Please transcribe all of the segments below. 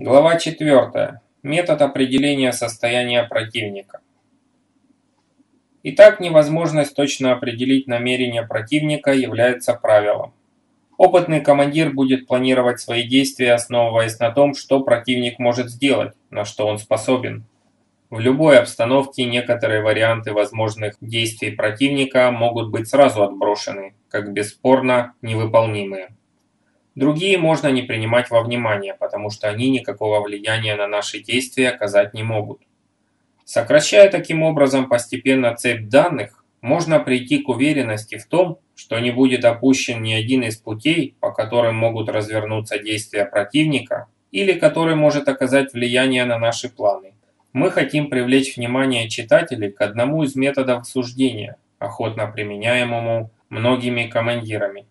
Глава 4. Метод определения состояния противника. Итак, невозможность точно определить намерения противника является правилом. Опытный командир будет планировать свои действия, основываясь на том, что противник может сделать, на что он способен. В любой обстановке некоторые варианты возможных действий противника могут быть сразу отброшены, как бесспорно невыполнимые. Другие можно не принимать во внимание, потому что они никакого влияния на наши действия оказать не могут. Сокращая таким образом постепенно цепь данных, можно прийти к уверенности в том, что не будет опущен ни один из путей, по которым могут развернуться действия противника, или который может оказать влияние на наши планы. Мы хотим привлечь внимание читателей к одному из методов суждения, охотно применяемому многими командирами.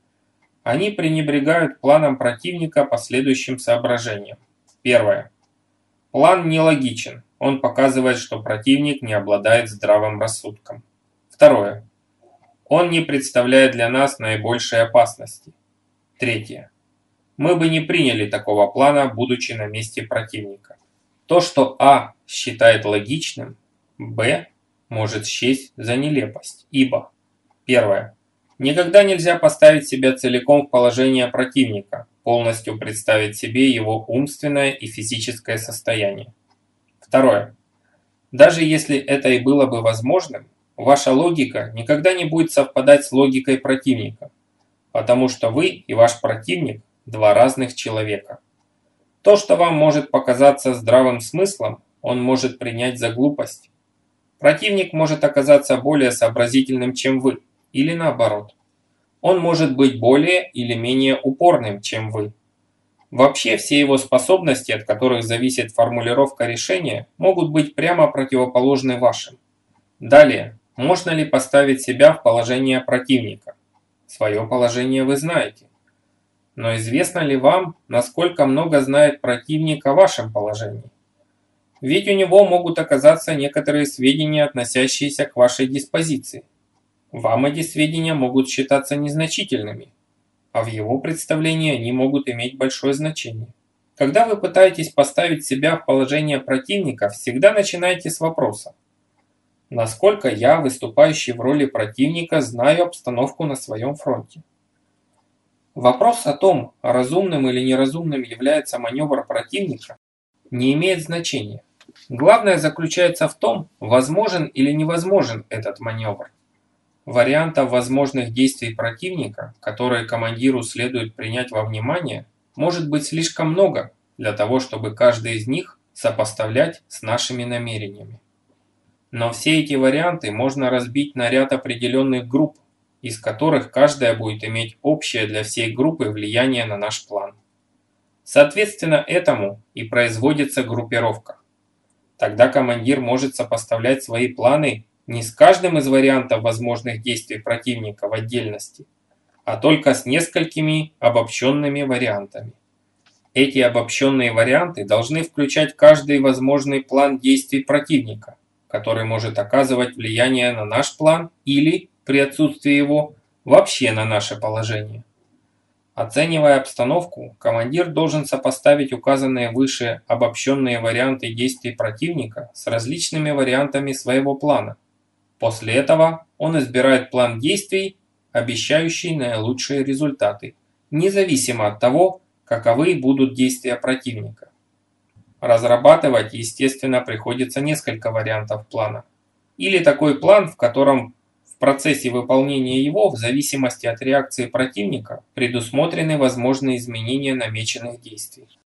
Они пренебрегают планом противника по следующим соображениям. Первое. План нелогичен. Он показывает, что противник не обладает здравым рассудком. Второе. Он не представляет для нас наибольшей опасности. Третье. Мы бы не приняли такого плана, будучи на месте противника. То, что А считает логичным, Б может счесть за нелепость, ибо первое. Никогда нельзя поставить себя целиком в положение противника, полностью представить себе его умственное и физическое состояние. Второе. Даже если это и было бы возможным, ваша логика никогда не будет совпадать с логикой противника, потому что вы и ваш противник – два разных человека. То, что вам может показаться здравым смыслом, он может принять за глупость. Противник может оказаться более сообразительным, чем вы, или наоборот. Он может быть более или менее упорным, чем вы. Вообще все его способности, от которых зависит формулировка решения, могут быть прямо противоположны вашим. Далее, можно ли поставить себя в положение противника? Свое положение вы знаете. Но известно ли вам, насколько много знает противник о вашем положении? Ведь у него могут оказаться некоторые сведения, относящиеся к вашей диспозиции. Вам эти сведения могут считаться незначительными, а в его представлении они могут иметь большое значение. Когда вы пытаетесь поставить себя в положение противника, всегда начинайте с вопроса. Насколько я, выступающий в роли противника, знаю обстановку на своем фронте? Вопрос о том, разумным или неразумным является маневр противника, не имеет значения. Главное заключается в том, возможен или невозможен этот маневр. Вариантов возможных действий противника, которые командиру следует принять во внимание, может быть слишком много для того, чтобы каждый из них сопоставлять с нашими намерениями. Но все эти варианты можно разбить на ряд определенных групп, из которых каждая будет иметь общее для всей группы влияние на наш план. Соответственно этому и производится группировка. Тогда командир может сопоставлять свои планы не с каждым из вариантов возможных действий противника в отдельности, а только с несколькими обобщенными вариантами. Эти обобщенные варианты должны включать каждый возможный план действий противника, который может оказывать влияние на наш план или, при отсутствии его, вообще на наше положение. Оценивая обстановку, командир должен сопоставить указанные выше обобщенные варианты действий противника с различными вариантами своего плана. После этого он избирает план действий, обещающий наилучшие результаты, независимо от того, каковы будут действия противника. Разрабатывать, естественно, приходится несколько вариантов плана. Или такой план, в котором в процессе выполнения его, в зависимости от реакции противника, предусмотрены возможные изменения намеченных действий.